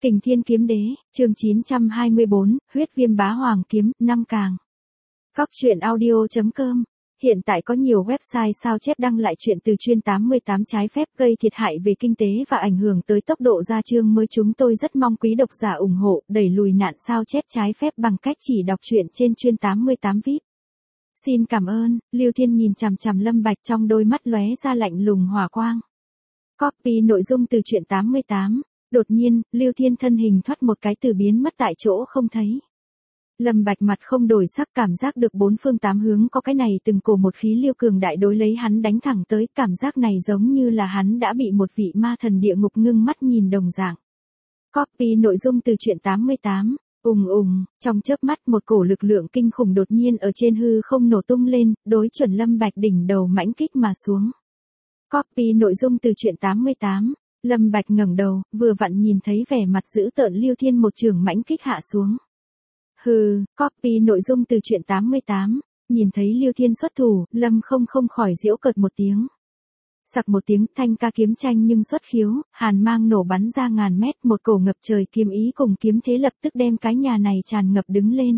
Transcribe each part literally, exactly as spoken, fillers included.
Kình Thiên Kiếm Đế, chương chín trăm hai mươi bốn, Huyết Viêm Bá Hoàng Kiếm, năm càng. Góc truyện audio chấm com. Hiện tại có nhiều website sao chép đăng lại chuyện từ chuyên tám mươi tám trái phép gây thiệt hại về kinh tế và ảnh hưởng tới tốc độ ra chương mới. Chúng tôi rất mong quý độc giả ủng hộ, đẩy lùi nạn sao chép trái phép bằng cách chỉ đọc truyện trên chuyên tám mươi tám vê i pê. Xin cảm ơn. Lưu Thiên nhìn chằm chằm Lâm Bạch, trong đôi mắt lóe ra lạnh lùng hỏa quang. Copy nội dung từ truyện tám mươi tám. Đột nhiên, Lưu Thiên thân hình thoát một cái từ biến mất tại chỗ không thấy. Lâm Bạch mặt không đổi sắc, cảm giác được bốn phương tám hướng có cái này từng cổ một khí lưu cường đại đối lấy hắn đánh thẳng tới. Cảm giác này giống như là hắn đã bị một vị ma thần địa ngục ngưng mắt nhìn đồng dạng. Copy nội dung từ truyện tám mươi tám. Ùng ùng, trong chớp mắt một cổ lực lượng kinh khủng đột nhiên ở trên hư không nổ tung lên, đối chuẩn Lâm Bạch đỉnh đầu mãnh kích mà xuống. Copy nội dung từ truyện tám mươi tám. Lâm Bạch ngẩng đầu, vừa vặn nhìn thấy vẻ mặt dữ tợn Lưu Thiên một chưởng mãnh kích hạ xuống. Hừ, copy nội dung từ truyện tám mươi tám. Nhìn thấy Lưu Thiên xuất thủ, Lâm không không khỏi giễu cợt một tiếng. Sặc một tiếng, thanh ca kiếm tranh nhưng xuất khiếu, hàn mang nổ bắn ra ngàn mét, một cổ ngập trời kiếm ý cùng kiếm thế lập tức đem cái nhà này tràn ngập đứng lên.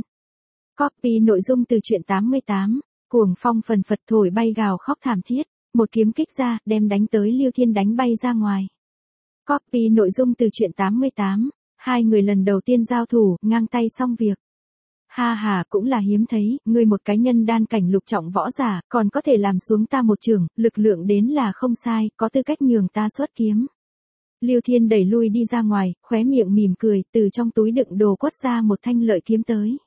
Copy nội dung từ truyện tám mươi tám. Cuồng phong phần phật thổi bay gào khóc thảm thiết, một kiếm kích ra, đem đánh tới Lưu Thiên đánh bay ra ngoài. Copy nội dung từ truyện tám mươi tám. Hai người lần đầu tiên giao thủ, ngang tay xong việc. Ha ha, cũng là hiếm thấy, ngươi một cái nhân đan cảnh lục trọng võ giả, còn có thể làm xuống ta một chưởng, lực lượng đến là không sai, có tư cách nhường ta xuất kiếm. Lưu Thiên đẩy lui đi ra ngoài, khóe miệng mỉm cười, từ trong túi đựng đồ quất ra một thanh lợi kiếm tới.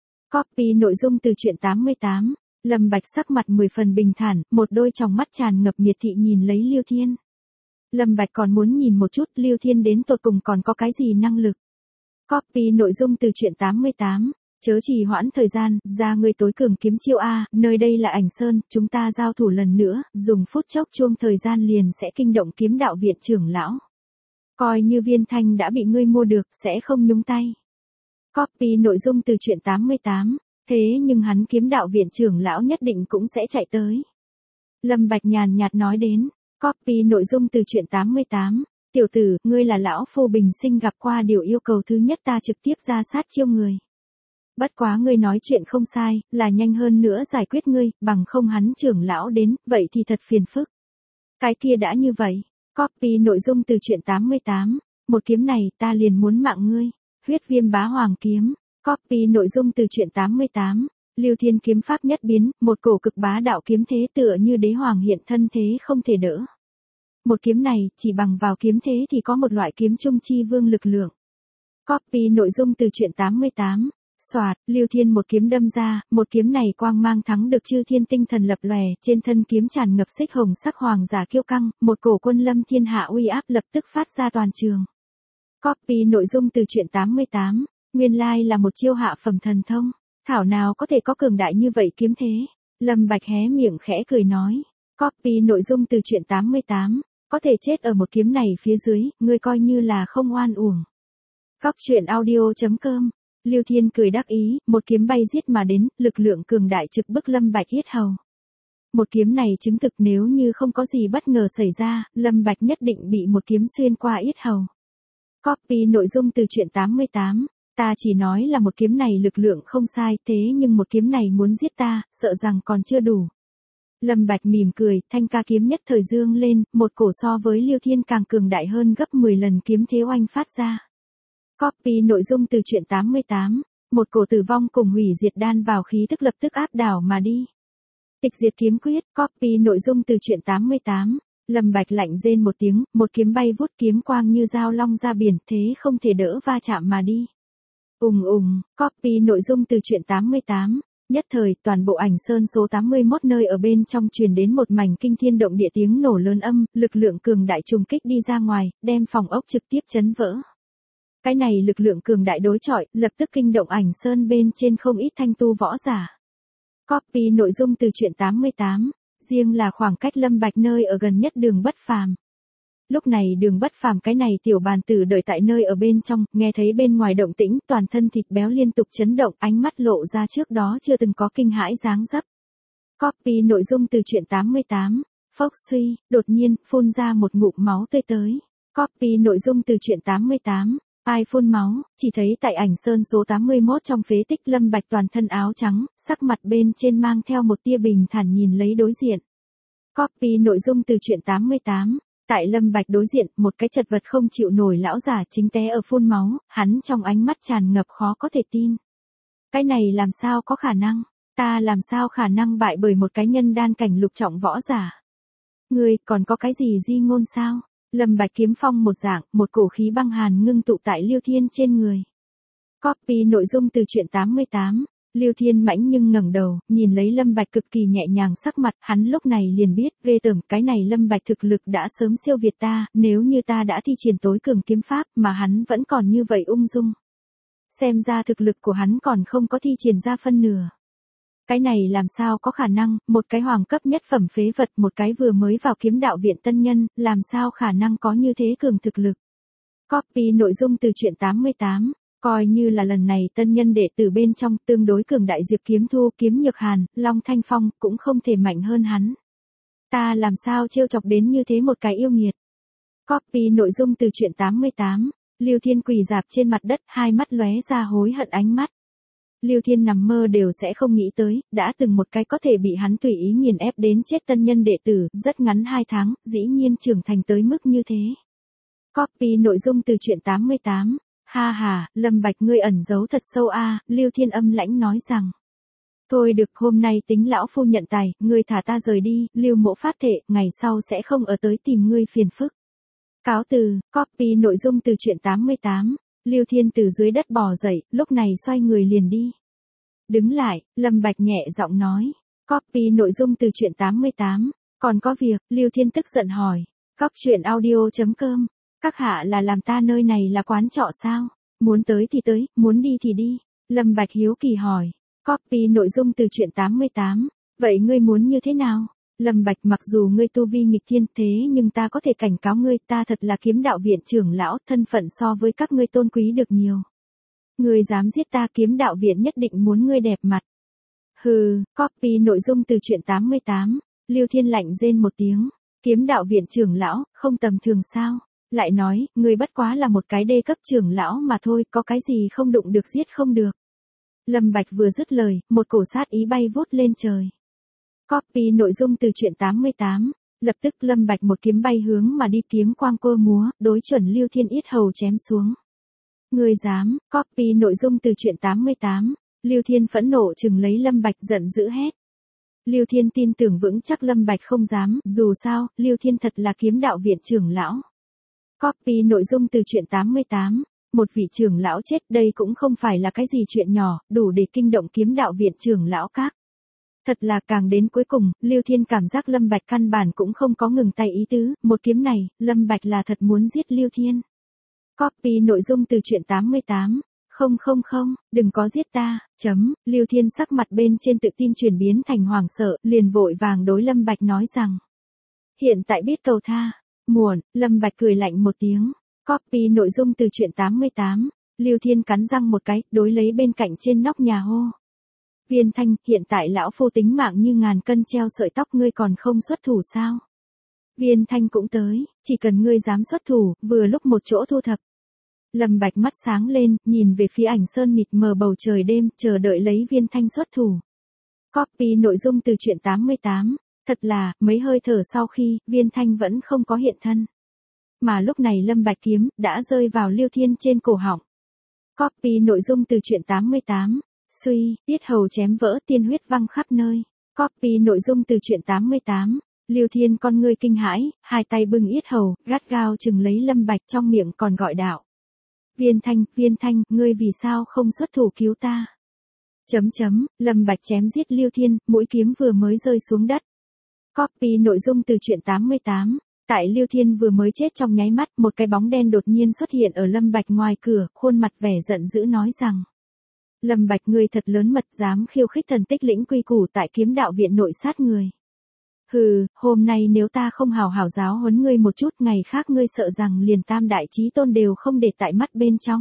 Copy nội dung từ truyện tám mươi tám. Lâm Bạch sắc mặt mười phần bình thản, một đôi tròng mắt tràn ngập miệt thị nhìn lấy Lưu Thiên. Lâm Bạch còn muốn nhìn một chút Lưu Thiên đến tột cùng còn có cái gì năng lực. Copy nội dung từ truyện tám mươi tám. Chớ trì hoãn thời gian, ra ngươi tối cường kiếm chiêu A, nơi đây là Ảnh Sơn, chúng ta giao thủ lần nữa, dùng phút chốc chuông thời gian liền sẽ kinh động kiếm đạo viện trưởng lão. Coi như Viên Thanh đã bị ngươi mua được, sẽ không nhúng tay. Copy nội dung từ truyện tám mươi tám. Thế nhưng hắn kiếm đạo viện trưởng lão nhất định cũng sẽ chạy tới. Lâm Bạch nhàn nhạt nói đến. Copy nội dung từ truyện tám mươi tám. Tiểu tử, ngươi là lão phu bình sinh gặp qua điều yêu cầu thứ nhất, ta trực tiếp ra sát chiêu người. Bất quá ngươi nói chuyện không sai, là nhanh hơn nữa giải quyết ngươi, bằng không hắn trưởng lão đến, vậy thì thật phiền phức. Cái kia đã như vậy. Copy nội dung từ truyện tám mươi tám. Một kiếm này, ta liền muốn mạng ngươi. Huyết Viêm Bá Hoàng Kiếm. Copy nội dung từ truyện tám mươi tám. Lưu Thiên kiếm pháp nhất biến, một cổ cực bá đạo kiếm thế tựa như đế hoàng hiện thân thế không thể đỡ. Một kiếm này, chỉ bằng vào kiếm thế thì có một loại kiếm trung chi vương lực lượng. Copy nội dung từ truyện tám mươi tám. Soạt, Lưu Thiên một kiếm đâm ra, một kiếm này quang mang thắng được chư thiên tinh thần lập lòe, trên thân kiếm tràn ngập xích hồng sắc hoàng giả kiêu căng, một cổ quân lâm thiên hạ uy áp lập tức phát ra toàn trường. Copy nội dung từ truyện tám mươi tám. Nguyên lai là một chiêu hạ phẩm thần thông, thảo nào có thể có cường đại như vậy kiếm thế. Lâm Bạch hé miệng khẽ cười nói. Copy nội dung từ truyện tám mươi tám. Có thể chết ở một kiếm này phía dưới, ngươi coi như là không oan uổng. Góc truyện audio chấm com. Lưu Thiên cười đắc ý, một kiếm bay giết mà đến, lực lượng cường đại trực bức Lâm Bạch yết hầu. Một kiếm này chứng thực nếu như không có gì bất ngờ xảy ra, Lâm Bạch nhất định bị một kiếm xuyên qua yết hầu. Copy nội dung từ truyện tám mươi tám. Ta chỉ nói là một kiếm này lực lượng không sai, thế nhưng một kiếm này muốn giết ta, sợ rằng còn chưa đủ. Lâm Bạch mỉm cười, thanh ca kiếm nhất thời dương lên, một cổ so với Lưu Thiên càng cường đại hơn gấp mười lần kiếm thế oanh phát ra. Copy nội dung từ truyện tám mươi tám. Một cổ tử vong cùng hủy diệt đan vào khí tức lập tức áp đảo mà đi. Tịch diệt kiếm quyết. Copy nội dung từ truyện tám mươi tám. Lâm Bạch lạnh rên một tiếng, một kiếm bay vút kiếm quang như dao long ra biển, thế không thể đỡ va chạm mà đi. Ùng ùng, copy nội dung từ truyện tám mươi tám. Nhất thời, toàn bộ Ảnh Sơn số tám mươi mốt nơi ở bên trong truyền đến một mảnh kinh thiên động địa tiếng nổ lớn âm, lực lượng cường đại trùng kích đi ra ngoài, đem phòng ốc trực tiếp chấn vỡ. Cái này lực lượng cường đại đối chọi, lập tức kinh động Ảnh Sơn bên trên không ít thanh tu võ giả. Copy nội dung từ truyện tám mươi tám. Riêng là khoảng cách Lâm Bạch nơi ở gần nhất Đường Bất Phàm. Lúc này Đường Bất Phàm cái này tiểu bàn tử đợi tại nơi ở bên trong, nghe thấy bên ngoài động tĩnh, toàn thân thịt béo liên tục chấn động, ánh mắt lộ ra trước đó chưa từng có kinh hãi dáng dấp. Copy nội dung từ truyện tám mươi tám. Phốc suy, đột nhiên, phun ra một ngụm máu tươi tới. Copy nội dung từ truyện tám mươi tám. Ai phun máu, chỉ thấy tại ảnh sơn số tám mươi mốt trong phế tích Lâm Bạch toàn thân áo trắng, sắc mặt bên trên mang theo một tia bình thản nhìn lấy đối diện. Copy nội dung từ truyện tám mươi tám. Tại Lâm Bạch đối diện, một cái chật vật không chịu nổi lão giả chính té ở phun máu, hắn trong ánh mắt tràn ngập khó có thể tin. Cái này làm sao có khả năng, ta làm sao khả năng bại bởi một cái nhân đan cảnh lục trọng võ giả. Ngươi còn có cái gì di ngôn sao? Lâm Bạch kiếm phong một dạng, một cổ khí băng hàn ngưng tụ tại Liêu Thiên trên người. Copy nội dung từ truyện tám mươi tám. Liêu Thiên mãnh nhưng ngẩng đầu, nhìn lấy Lâm Bạch cực kỳ nhẹ nhàng sắc mặt, hắn lúc này liền biết, ghê tởm, cái này Lâm Bạch thực lực đã sớm siêu việt ta, nếu như ta đã thi triển tối cường kiếm pháp, mà hắn vẫn còn như vậy ung dung. Xem ra thực lực của hắn còn không có thi triển ra phân nửa. Cái này làm sao có khả năng, một cái hoàng cấp nhất phẩm phế vật, một cái vừa mới vào kiếm đạo viện tân nhân, làm sao khả năng có như thế cường thực lực. Copy nội dung từ truyện tám mươi tám. Coi như là lần này tân nhân đệ tử bên trong tương đối cường đại Diệp Kiếm Thu, Kiếm Nhược Hàn, Long Thanh Phong cũng không thể mạnh hơn hắn. Ta làm sao trêu chọc đến như thế một cái yêu nghiệt. Copy nội dung từ truyện tám mươi tám. Liêu Thiên quỳ dạp trên mặt đất, hai mắt lóe ra hối hận ánh mắt. Liêu Thiên nằm mơ đều sẽ không nghĩ tới, đã từng một cái có thể bị hắn tùy ý nghiền ép đến chết tân nhân đệ tử, rất ngắn hai tháng, dĩ nhiên trưởng thành tới mức như thế. Copy nội dung từ truyện tám mươi tám. Ha ha, Lâm Bạch ngươi ẩn giấu thật sâu a, Liêu Thiên âm lãnh nói rằng. Thôi được, hôm nay tính lão phu nhận tài, ngươi thả ta rời đi, Liêu mộ phát thệ, ngày sau sẽ không ở tới tìm ngươi phiền phức. Cáo từ, copy nội dung từ truyện tám mươi tám. Liêu Thiên từ dưới đất bò dậy, lúc này xoay người liền đi. Đứng lại, Lâm Bạch nhẹ giọng nói. Copy nội dung từ truyện tám mươi tám. Còn có việc, Liêu Thiên tức giận hỏi. Cóc truyện audio chấm com. Các hạ là làm ta nơi này là quán trọ sao? Muốn tới thì tới, muốn đi thì đi. Lâm Bạch hiếu kỳ hỏi. Copy nội dung từ truyện tám mươi tám. Vậy ngươi muốn như thế nào? Lâm Bạch mặc dù ngươi tu vi nghịch thiên thế nhưng ta có thể cảnh cáo ngươi, ta thật là kiếm đạo viện trưởng lão, thân phận so với các ngươi tôn quý được nhiều. Ngươi dám giết ta, kiếm đạo viện nhất định muốn ngươi đẹp mặt. Hừ, copy nội dung từ truyện tám mươi tám. Liêu Thiên lạnh rên một tiếng. Kiếm đạo viện trưởng lão, không tầm thường sao? Lại nói, ngươi bất quá là một cái đê cấp trưởng lão mà thôi, có cái gì không đụng được giết không được. Lâm Bạch vừa dứt lời, một cổ sát ý bay vút lên trời. Copy nội dung từ truyện tám mươi tám. Lập tức Lâm Bạch một kiếm bay hướng mà đi, kiếm quang cơ múa, đối chuẩn Liêu Thiên yết hầu chém xuống. Ngươi dám, copy nội dung từ truyện tám mươi tám. Liêu Thiên phẫn nộ trừng lấy Lâm Bạch giận dữ hét. Liêu Thiên tin tưởng vững chắc Lâm Bạch không dám, dù sao, Liêu Thiên thật là kiếm đạo viện trưởng lão. Copy nội dung từ truyện tám mươi tám. Một vị trưởng lão chết, đây cũng không phải là cái gì chuyện nhỏ, đủ để kinh động kiếm đạo viện trưởng lão các. Thật là càng đến cuối cùng, Liêu Thiên cảm giác Lâm Bạch căn bản cũng không có ngừng tay ý tứ, một kiếm này, Lâm Bạch là thật muốn giết Liêu Thiên. Copy nội dung từ truyện tám mươi tám. Không không không, đừng có giết ta, chấm, Liêu Thiên sắc mặt bên trên tự tin chuyển biến thành hoảng sợ, liền vội vàng đối Lâm Bạch nói rằng. Hiện tại biết cầu tha. Muộn, Lâm Bạch cười lạnh một tiếng. Copy nội dung từ truyện tám mươi tám. Liêu Thiên cắn răng một cái, đối lấy bên cạnh trên nóc nhà hô. Viên Thanh, hiện tại lão phu tính mạng như ngàn cân treo sợi tóc, ngươi còn không xuất thủ sao? Viên Thanh cũng tới, chỉ cần ngươi dám xuất thủ, vừa lúc một chỗ thu thập. Lâm Bạch mắt sáng lên, nhìn về phía ảnh sơn mịt mờ bầu trời đêm, chờ đợi lấy Viên Thanh xuất thủ. Copy nội dung từ truyện tám mươi tám. Thật là, mấy hơi thở sau khi, Viên Thanh vẫn không có hiện thân. Mà lúc này Lâm Bạch kiếm, đã rơi vào Liêu Thiên trên cổ họng. Copy nội dung từ truyện tám mươi tám. Suy, tiết hầu chém vỡ, tiên huyết văng khắp nơi. Copy nội dung từ truyện tám mươi tám. Liêu Thiên con ngươi kinh hãi, hai tay bưng yết hầu, gắt gao chừng lấy Lâm Bạch, trong miệng còn gọi đạo. Viên Thanh, Viên Thanh, ngươi vì sao không xuất thủ cứu ta? Chấm chấm, Lâm Bạch chém giết Liêu Thiên, mũi kiếm vừa mới rơi xuống đất. Copy nội dung từ truyện tám mươi tám. Tại Liêu Thiên vừa mới chết trong nháy mắt, một cái bóng đen đột nhiên xuất hiện ở Lâm Bạch ngoài cửa, khuôn mặt vẻ giận dữ nói rằng. Lâm Bạch ngươi thật lớn mật, dám khiêu khích thần tích lĩnh quy củ tại kiếm đạo viện nội sát người. Hừ, hôm nay nếu ta không hào hảo giáo huấn ngươi một chút, ngày khác ngươi sợ rằng liền tam đại chí tôn đều không để tại mắt bên trong.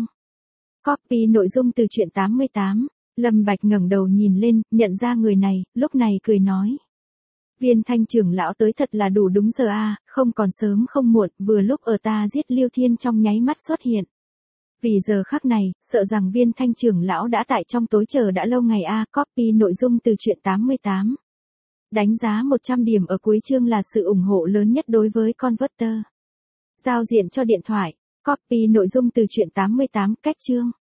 Copy nội dung từ truyện tám mươi tám. Lâm Bạch ngẩng đầu nhìn lên, nhận ra người này, lúc này cười nói. Viên Thanh trưởng lão tới thật là đủ đúng giờ a, không còn sớm không muộn, vừa lúc ở ta giết Liêu Thiên trong nháy mắt xuất hiện. Vì giờ khắc này, sợ rằng Viên Thanh trưởng lão đã tại trong tối chờ đã lâu ngày a, copy nội dung từ truyện tám mươi tám. Đánh giá một trăm điểm ở cuối chương là sự ủng hộ lớn nhất đối với Converter. Giao diện cho điện thoại, copy nội dung từ truyện tám mươi tám, cách chương.